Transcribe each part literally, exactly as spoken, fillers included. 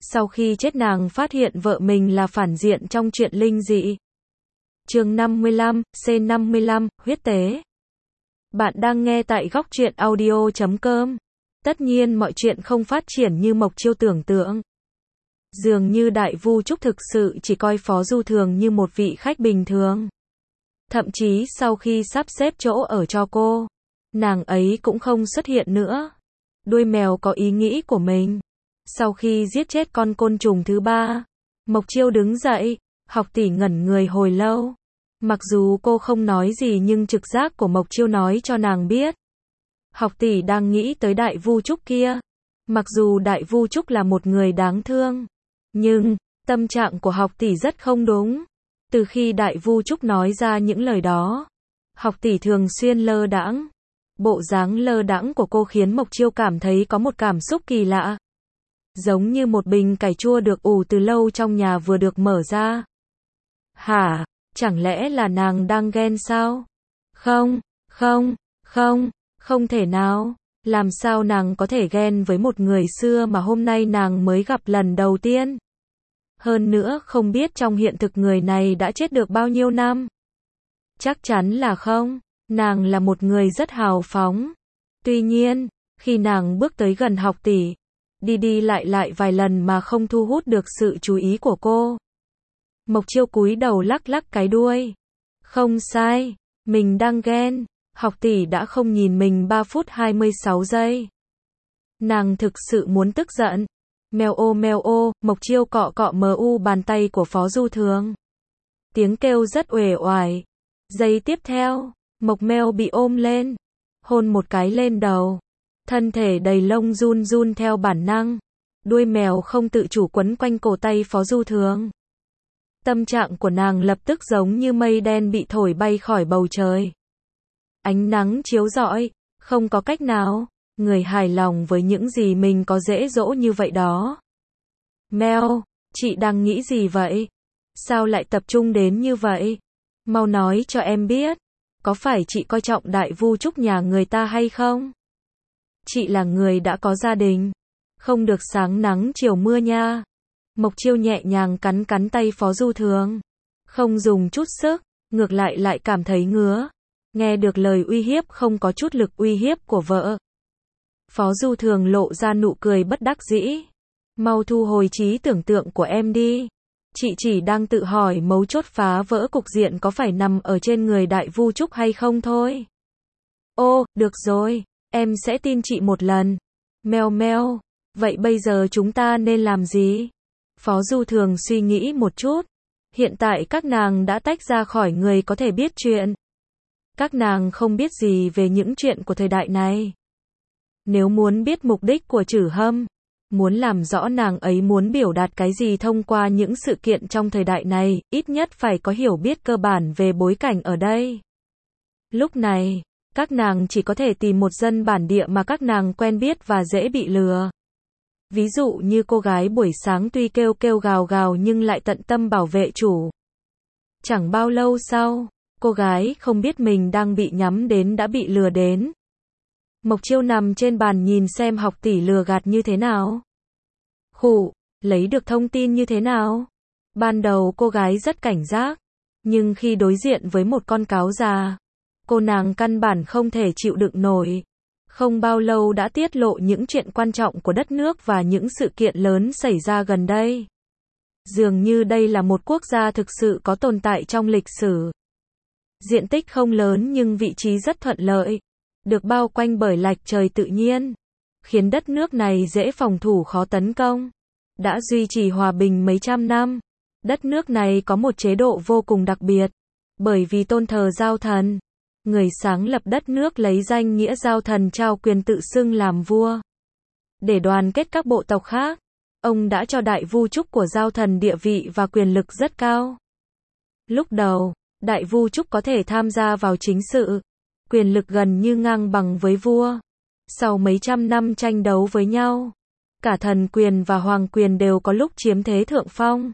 Sau khi chết nàng phát hiện vợ mình là phản diện trong chuyện linh dị. Chương năm mươi lăm, C năm mươi lăm, huyết tế. Bạn đang nghe tại góc truyện audio chấm com. Tất nhiên mọi chuyện không phát triển như Mộc Chiêu tưởng tượng. Dường như Đại Vu Trúc thực sự chỉ coi Phó Du Thường như một vị khách bình thường. Thậm chí sau khi sắp xếp chỗ ở cho cô, nàng ấy cũng không xuất hiện nữa. Đuôi mèo có ý nghĩ của mình. Sau khi giết chết con côn trùng thứ ba, Mộc Chiêu đứng dậy, Học tỷ ngẩn người hồi lâu. Mặc dù cô không nói gì nhưng trực giác của Mộc Chiêu nói cho nàng biết. Học tỷ đang nghĩ tới Đại Vu Trúc kia. Mặc dù Đại Vu Trúc là một người đáng thương, nhưng tâm trạng của Học tỷ rất không đúng. Từ khi Đại Vu Trúc nói ra những lời đó, Học tỷ thường xuyên lơ đãng. Bộ dáng lơ đãng của cô khiến Mộc Chiêu cảm thấy có một cảm xúc kỳ lạ. Giống như một bình cải chua được ủ từ lâu trong nhà vừa được mở ra. Hả? Chẳng lẽ là nàng đang ghen sao? Không, không, không, không thể nào. Làm sao nàng có thể ghen với một người xưa mà hôm nay nàng mới gặp lần đầu tiên? Hơn nữa không biết trong hiện thực người này đã chết được bao nhiêu năm. Chắc chắn là không. Nàng là một người rất hào phóng. Tuy nhiên, khi nàng bước tới gần Học tỷ, đi đi lại lại vài lần mà không thu hút được sự chú ý của cô. Mộc Chiêu cúi đầu lắc lắc cái đuôi. Không sai, mình đang ghen. Học tỷ đã không nhìn mình ba phút hai mươi sáu giây. Nàng thực sự muốn tức giận. Mèo ô mèo ô, Mộc Chiêu cọ cọ mờ u bàn tay của Phó Du Thường. Tiếng kêu rất uể oải. Giây tiếp theo, Mộc mèo bị ôm lên, hôn một cái lên đầu. Thân thể đầy lông run run theo bản năng. Đuôi mèo không tự chủ quấn quanh cổ tay Phó Du Thường. Tâm trạng của nàng lập tức giống như mây đen bị thổi bay khỏi bầu trời. Ánh nắng chiếu rọi, không có cách nào, người hài lòng với những gì mình có dễ dỗ như vậy đó. Mèo, chị đang nghĩ gì vậy? Sao lại tập trung đến như vậy? Mau nói cho em biết, có phải chị coi trọng Đại Vu Trúc nhà người ta hay không? Chị là người đã có gia đình, không được sáng nắng chiều mưa nha. Mộc Chiêu nhẹ nhàng cắn cắn tay Phó Du Thường, không dùng chút sức, ngược lại lại cảm thấy ngứa. Nghe được lời uy hiếp không có chút lực uy hiếp của vợ, Phó Du Thường lộ ra nụ cười bất đắc dĩ. Mau thu hồi trí tưởng tượng của em đi. Chị chỉ đang tự hỏi mấu chốt phá vỡ cục diện có phải nằm ở trên người Đại Vu Trúc hay không thôi. Ô, được rồi, em sẽ tin chị một lần. Meo meo, vậy bây giờ chúng ta nên làm gì? Phó Du Thường suy nghĩ một chút. Hiện tại các nàng đã tách ra khỏi người có thể biết chuyện. Các nàng không biết gì về những chuyện của thời đại này. Nếu muốn biết mục đích của Trử Hâm, muốn làm rõ nàng ấy muốn biểu đạt cái gì thông qua những sự kiện trong thời đại này, ít nhất phải có hiểu biết cơ bản về bối cảnh ở đây. Lúc này, các nàng chỉ có thể tìm một dân bản địa mà các nàng quen biết và dễ bị lừa. Ví dụ như cô gái buổi sáng tuy kêu kêu gào gào nhưng lại tận tâm bảo vệ chủ. Chẳng bao lâu sau, cô gái không biết mình đang bị nhắm đến đã bị lừa đến. Mộc Chiêu nằm trên bàn nhìn xem Học tỷ lừa gạt như thế nào. Khụ, lấy được thông tin như thế nào? Ban đầu cô gái rất cảnh giác, nhưng khi đối diện với một con cáo già, cô nàng căn bản không thể chịu đựng nổi. Không bao lâu đã tiết lộ những chuyện quan trọng của đất nước và những sự kiện lớn xảy ra gần đây. Dường như đây là một quốc gia thực sự có tồn tại trong lịch sử. Diện tích không lớn nhưng vị trí rất thuận lợi, được bao quanh bởi lạch trời tự nhiên, khiến đất nước này dễ phòng thủ khó tấn công. Đã duy trì hòa bình mấy trăm năm. Đất nước này có một chế độ vô cùng đặc biệt, bởi vì tôn thờ Giao Thần. Người sáng lập đất nước lấy danh nghĩa Giao Thần trao quyền tự xưng làm vua. Để đoàn kết các bộ tộc khác, ông đã cho Đại Vu Trúc của Giao Thần địa vị và quyền lực rất cao. Lúc đầu, Đại Vu Trúc có thể tham gia vào chính sự, quyền lực gần như ngang bằng với vua. Sau mấy trăm năm tranh đấu với nhau, cả thần quyền và hoàng quyền đều có lúc chiếm thế thượng phong.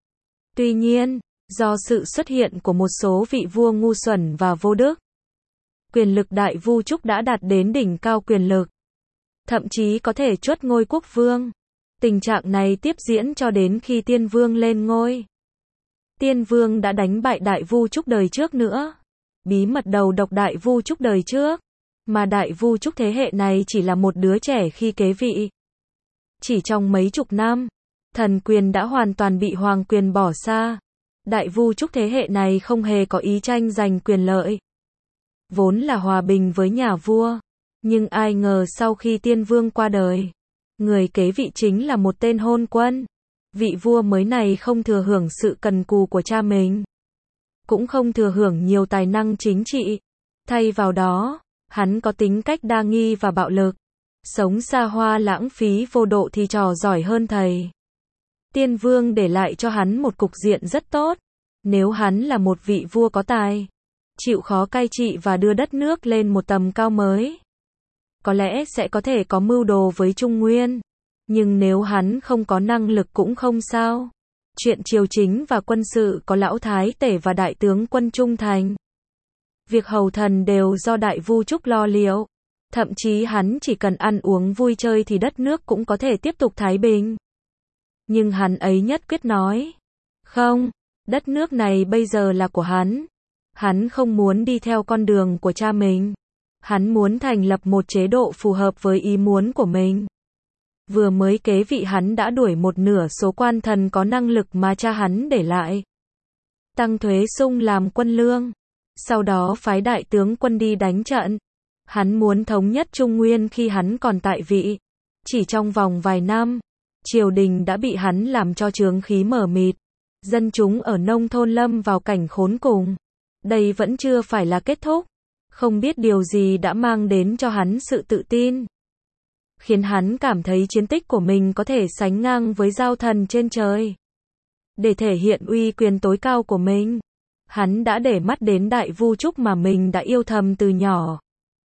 Tuy nhiên, do sự xuất hiện của một số vị vua ngu xuẩn và vô đức, quyền lực Đại Vu Trúc đã đạt đến đỉnh cao quyền lực, thậm chí có thể truất ngôi quốc vương. Tình trạng này tiếp diễn cho đến khi Tiên Vương lên ngôi. Tiên Vương đã đánh bại Đại Vu Trúc đời trước nữa. Bí mật đầu độc Đại Vu Trúc đời trước. Mà Đại Vu Trúc thế hệ này chỉ là một đứa trẻ khi kế vị. Chỉ trong mấy chục năm, thần quyền đã hoàn toàn bị hoàng quyền bỏ xa. Đại Vu Trúc thế hệ này không hề có ý tranh giành quyền lợi. Vốn là hòa bình với nhà vua. Nhưng ai ngờ sau khi Tiên Vương qua đời, người kế vị chính là một tên hôn quân. Vị vua mới này không thừa hưởng sự cần cù của cha mình. Cũng không thừa hưởng nhiều tài năng chính trị. Thay vào đó, hắn có tính cách đa nghi và bạo lực. Sống xa hoa lãng phí vô độ thì trò giỏi hơn thầy. Tiên Vương để lại cho hắn một cục diện rất tốt. Nếu hắn là một vị vua có tài, chịu khó cai trị và đưa đất nước lên một tầm cao mới, có lẽ sẽ có thể có mưu đồ với Trung Nguyên. Nhưng nếu hắn không có năng lực cũng không sao. Chuyện triều chính và quân sự có lão thái tể và đại tướng quân trung thành. Việc hầu thần đều do Đại Vu Trúc lo liệu. Thậm chí hắn chỉ cần ăn uống vui chơi thì đất nước cũng có thể tiếp tục thái bình. Nhưng hắn ấy nhất quyết nói, không, đất nước này bây giờ là của hắn. Hắn không muốn đi theo con đường của cha mình. Hắn muốn thành lập một chế độ phù hợp với ý muốn của mình. Vừa mới kế vị hắn đã đuổi một nửa số quan thần có năng lực mà cha hắn để lại. Tăng thuế sung làm quân lương. Sau đó phái đại tướng quân đi đánh trận. Hắn muốn thống nhất Trung Nguyên khi hắn còn tại vị. Chỉ trong vòng vài năm, triều đình đã bị hắn làm cho chướng khí mờ mịt. Dân chúng ở nông thôn lâm vào cảnh khốn cùng. Đây vẫn chưa phải là kết thúc. Không biết điều gì đã mang đến cho hắn sự tự tin. Khiến hắn cảm thấy chiến tích của mình có thể sánh ngang với giao thần trên trời. Để thể hiện uy quyền tối cao của mình, hắn đã để mắt đến Đại Vu Trúc mà mình đã yêu thầm từ nhỏ.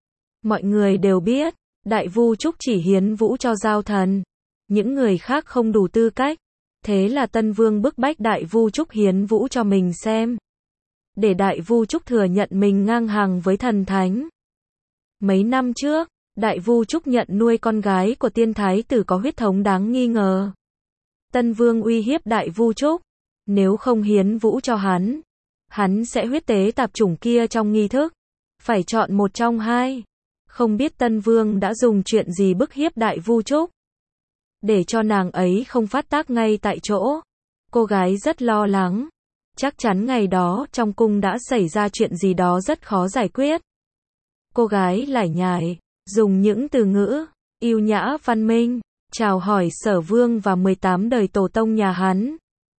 Mọi người đều biết, Đại Vu Trúc chỉ hiến vũ cho giao thần. Những người khác không đủ tư cách. Thế là Tân Vương bức bách Đại Vu Trúc hiến vũ cho mình xem. Để Đại Vu Trúc thừa nhận mình ngang hàng với thần thánh. Mấy năm trước, Đại Vu Trúc nhận nuôi con gái của tiên thái tử có huyết thống đáng nghi ngờ. Tân Vương uy hiếp Đại Vu Trúc, nếu không hiến vũ cho hắn, hắn sẽ huyết tế tạp chủng kia trong nghi thức. Phải chọn một trong hai. Không biết Tân Vương đã dùng chuyện gì bức hiếp Đại Vu Trúc, để cho nàng ấy không phát tác ngay tại chỗ. Cô gái rất lo lắng. Chắc chắn ngày đó trong cung đã xảy ra chuyện gì đó rất khó giải quyết. Cô gái lải nhải, dùng những từ ngữ yêu nhã văn minh, chào hỏi Sở Vương và mười tám đời tổ tông nhà hắn.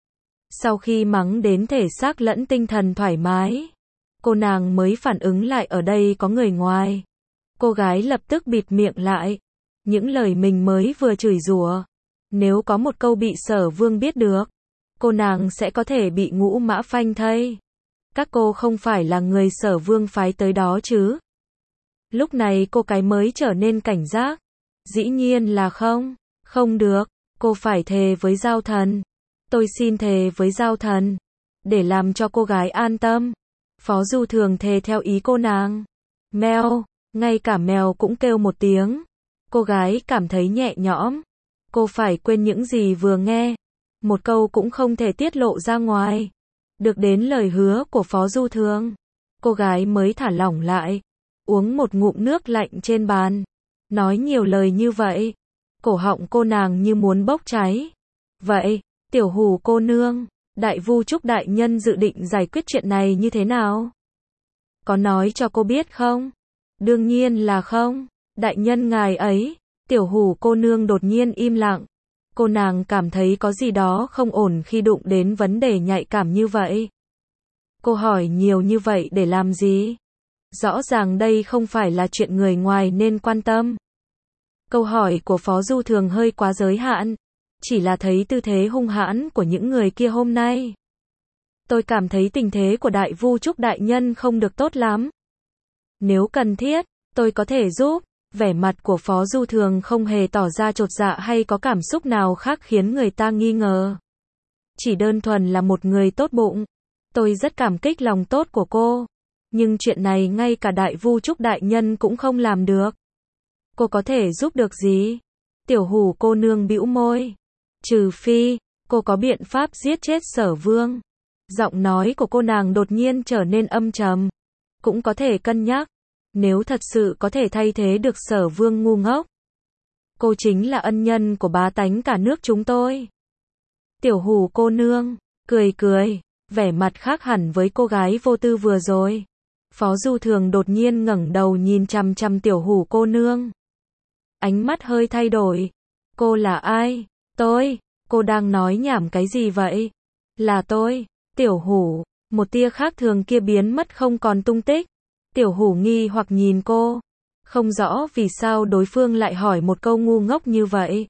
Sau khi mắng đến thể xác lẫn tinh thần thoải mái, cô nàng mới phản ứng lại ở đây có người ngoài. Cô gái lập tức bịt miệng lại. Những lời mình mới vừa chửi rủa, nếu có một câu bị Sở Vương biết được, cô nàng sẽ có thể bị ngũ mã phanh thây. Các cô không phải là người Sở Vương phái tới đó chứ? Lúc này cô cái mới trở nên cảnh giác. Dĩ nhiên là không. Không được. Cô phải thề với giao thần. Tôi xin thề với giao thần. Để làm cho cô gái an tâm. Phó Du Thường thề theo ý cô nàng. Mèo. Ngay cả mèo cũng kêu một tiếng. Cô gái cảm thấy nhẹ nhõm. Cô phải quên những gì vừa nghe. Một câu cũng không thể tiết lộ ra ngoài. Được đến lời hứa của Phó Du Thường, cô gái mới thả lỏng lại. Uống một ngụm nước lạnh trên bàn. Nói nhiều lời như vậy, cổ họng cô nàng như muốn bốc cháy. Vậy, Tiểu Hủ cô nương, Đại Vu Trúc đại nhân dự định giải quyết chuyện này như thế nào? Có nói cho cô biết không? Đương nhiên là không. Đại nhân ngài ấy. Tiểu Hủ cô nương đột nhiên im lặng. Cô nàng cảm thấy có gì đó không ổn khi đụng đến vấn đề nhạy cảm như vậy. Cô hỏi nhiều như vậy để làm gì? Rõ ràng đây không phải là chuyện người ngoài nên quan tâm. Câu hỏi của Phó Du Thường hơi quá giới hạn. Chỉ là thấy tư thế hung hãn của những người kia hôm nay. Tôi cảm thấy tình thế của Đại Vu Trúc đại nhân không được tốt lắm. Nếu cần thiết, tôi có thể giúp. Vẻ mặt của Phó Du Thường không hề tỏ ra chột dạ hay có cảm xúc nào khác khiến người ta nghi ngờ. Chỉ đơn thuần là một người tốt bụng. Tôi rất cảm kích lòng tốt của cô. Nhưng chuyện này ngay cả Đại Vu Trúc đại nhân cũng không làm được. Cô có thể giúp được gì? Tiểu Hủ cô nương bĩu môi. Trừ phi, cô có biện pháp giết chết Sở Vương. Giọng nói của cô nàng đột nhiên trở nên âm trầm. Cũng có thể cân nhắc. Nếu thật sự có thể thay thế được Sở Vương ngu ngốc. Cô chính là ân nhân của bá tánh cả nước chúng tôi. Tiểu Hủ cô nương, cười cười, vẻ mặt khác hẳn với cô gái vô tư vừa rồi. Phó Du Thường đột nhiên ngẩng đầu nhìn chằm chằm Tiểu Hủ cô nương. Ánh mắt hơi thay đổi. Cô là ai? Tôi, cô đang nói nhảm cái gì vậy? Là tôi, Tiểu Hủ, một tia khác thường kia biến mất không còn tung tích. Tiểu Hủ nghi hoặc nhìn cô. Không rõ vì sao đối phương lại hỏi một câu ngu ngốc như vậy.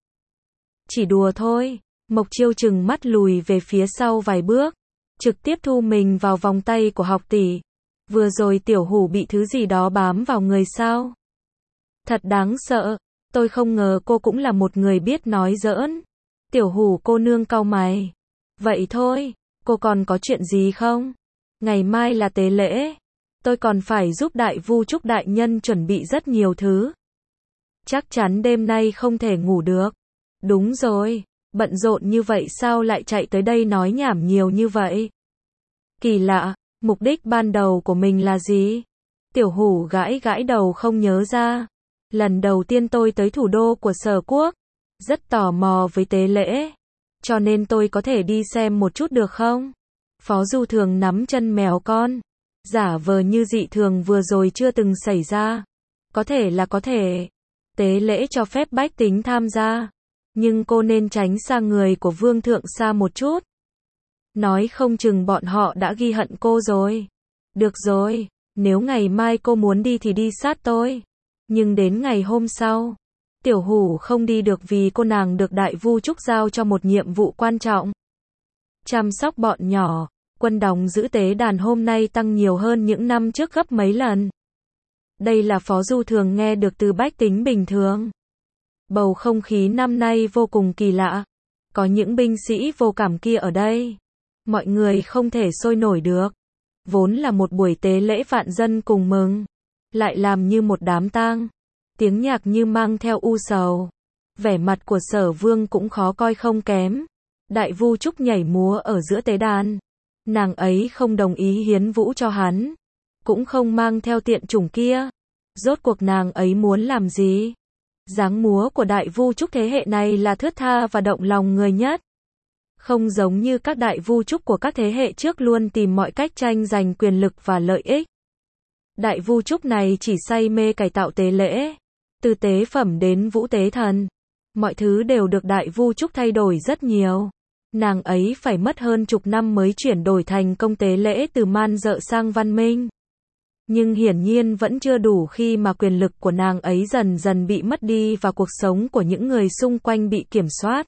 Chỉ đùa thôi. Mộc Chiêu chừng mắt lùi về phía sau vài bước. Trực tiếp thu mình vào vòng tay của học tỷ. Vừa rồi Tiểu Hủ bị thứ gì đó bám vào người sao? Thật đáng sợ. Tôi không ngờ cô cũng là một người biết nói giỡn. Tiểu Hủ cô nương cau mày. Vậy thôi, cô còn có chuyện gì không? Ngày mai là tế lễ. Tôi còn phải giúp Đại Vu Trúc đại nhân chuẩn bị rất nhiều thứ. Chắc chắn đêm nay không thể ngủ được. Đúng rồi, bận rộn như vậy sao lại chạy tới đây nói nhảm nhiều như vậy? Kỳ lạ, mục đích ban đầu của mình là gì? Tiểu Hủ gãi gãi đầu không nhớ ra. Lần đầu tiên tôi tới thủ đô của Sở Quốc, rất tò mò với tế lễ, cho nên tôi có thể đi xem một chút được không? Phó Du Thường nắm chân mèo con, giả vờ như dị thường vừa rồi chưa từng xảy ra. Có thể là có thể. Tế lễ cho phép bách tính tham gia, nhưng cô nên tránh xa người của vương thượng xa một chút. Nói không chừng bọn họ đã ghi hận cô rồi. Được rồi, nếu ngày mai cô muốn đi thì đi sát tôi. Nhưng đến ngày hôm sau, Tiểu Hủ không đi được vì cô nàng được Đại Vu Trúc giao cho một nhiệm vụ quan trọng. Chăm sóc bọn nhỏ, quân đóng giữ tế đàn hôm nay tăng nhiều hơn những năm trước gấp mấy lần. Đây là Phó Du Thường nghe được từ bách tính bình thường. Bầu không khí năm nay vô cùng kỳ lạ. Có những binh sĩ vô cảm kia ở đây. Mọi người không thể sôi nổi được. Vốn là một buổi tế lễ vạn dân cùng mừng. Lại làm như một đám tang. Tiếng nhạc như mang theo u sầu. Vẻ mặt của Sở Vương cũng khó coi không kém. Đại Vu Trúc nhảy múa ở giữa tế đàn. Nàng ấy không đồng ý hiến vũ cho hắn. Cũng không mang theo tiện chủng kia. Rốt cuộc nàng ấy muốn làm gì? Dáng múa của Đại Vu Trúc thế hệ này là thướt tha và động lòng người nhất. Không giống như các Đại Vu Trúc của các thế hệ trước luôn tìm mọi cách tranh giành quyền lực và lợi ích. Đại Vu Trúc này chỉ say mê cải tạo tế lễ. Từ tế phẩm đến vũ tế thần. Mọi thứ đều được Đại Vu Trúc thay đổi rất nhiều. Nàng ấy phải mất hơn chục năm mới chuyển đổi thành công tế lễ từ man dợ sang văn minh. Nhưng hiển nhiên vẫn chưa đủ khi mà quyền lực của nàng ấy dần dần bị mất đi và cuộc sống của những người xung quanh bị kiểm soát.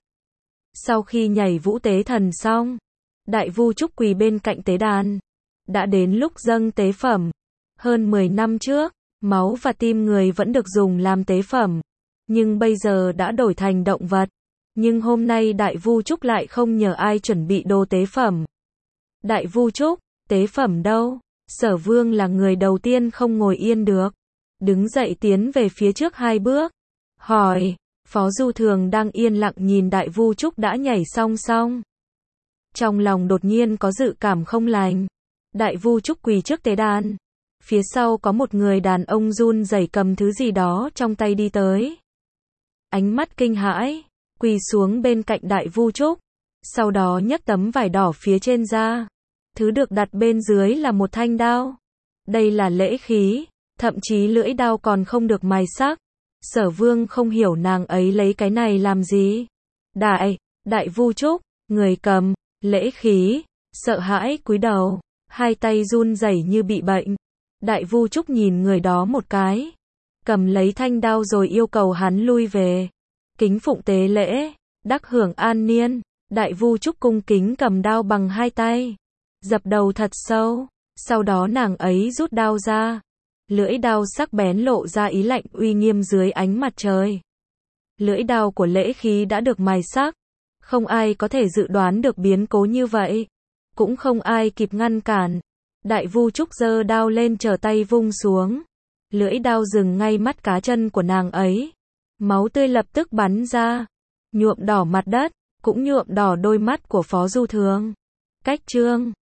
Sau khi nhảy vũ tế thần xong, Đại Vu Trúc quỳ bên cạnh tế đàn. Đã đến lúc dâng tế phẩm. Hơn mười năm trước, máu và tim người vẫn được dùng làm tế phẩm. Nhưng bây giờ đã đổi thành động vật. Nhưng hôm nay Đại Vu Trúc lại không nhờ ai chuẩn bị đồ tế phẩm. Đại Vu Trúc, tế phẩm đâu? Sở Vương là người đầu tiên không ngồi yên được. Đứng dậy tiến về phía trước hai bước. Hỏi, Phó Du Thường đang yên lặng nhìn Đại Vu Trúc đã nhảy song song. Trong lòng đột nhiên có dự cảm không lành. Đại Vu Trúc quỳ trước tế đàn. Phía sau có một người đàn ông run rẩy cầm thứ gì đó trong tay đi tới. Ánh mắt kinh hãi, quỳ xuống bên cạnh Đại Vu Trúc. Sau đó nhấc tấm vải đỏ phía trên ra. Thứ được đặt bên dưới là một thanh đao. Đây là lễ khí, thậm chí lưỡi đao còn không được mài sắc. Sở Vương không hiểu nàng ấy lấy cái này làm gì. Đại, Đại Vu Trúc, người cầm, lễ khí, sợ hãi cúi đầu, hai tay run rẩy như bị bệnh. Đại Vu Trúc nhìn người đó một cái, cầm lấy thanh đao rồi yêu cầu hắn lui về. Kính phụng tế lễ, đắc hưởng an niên. Đại Vu Trúc cung kính cầm đao bằng hai tay, dập đầu thật sâu. Sau đó nàng ấy rút đao ra. Lưỡi đao sắc bén lộ ra ý lạnh uy nghiêm dưới ánh mặt trời. Lưỡi đao của lễ khí đã được mài sắc. Không ai có thể dự đoán được biến cố như vậy. Cũng không ai kịp ngăn cản. Đại Vu Trúc giơ đao lên trở tay vung xuống. Lưỡi đao dừng ngay mắt cá chân của nàng ấy. Máu tươi lập tức bắn ra, nhuộm đỏ mặt đất. cũng nhuộm đỏ đôi mắt của Phó Du Thường. Cách chương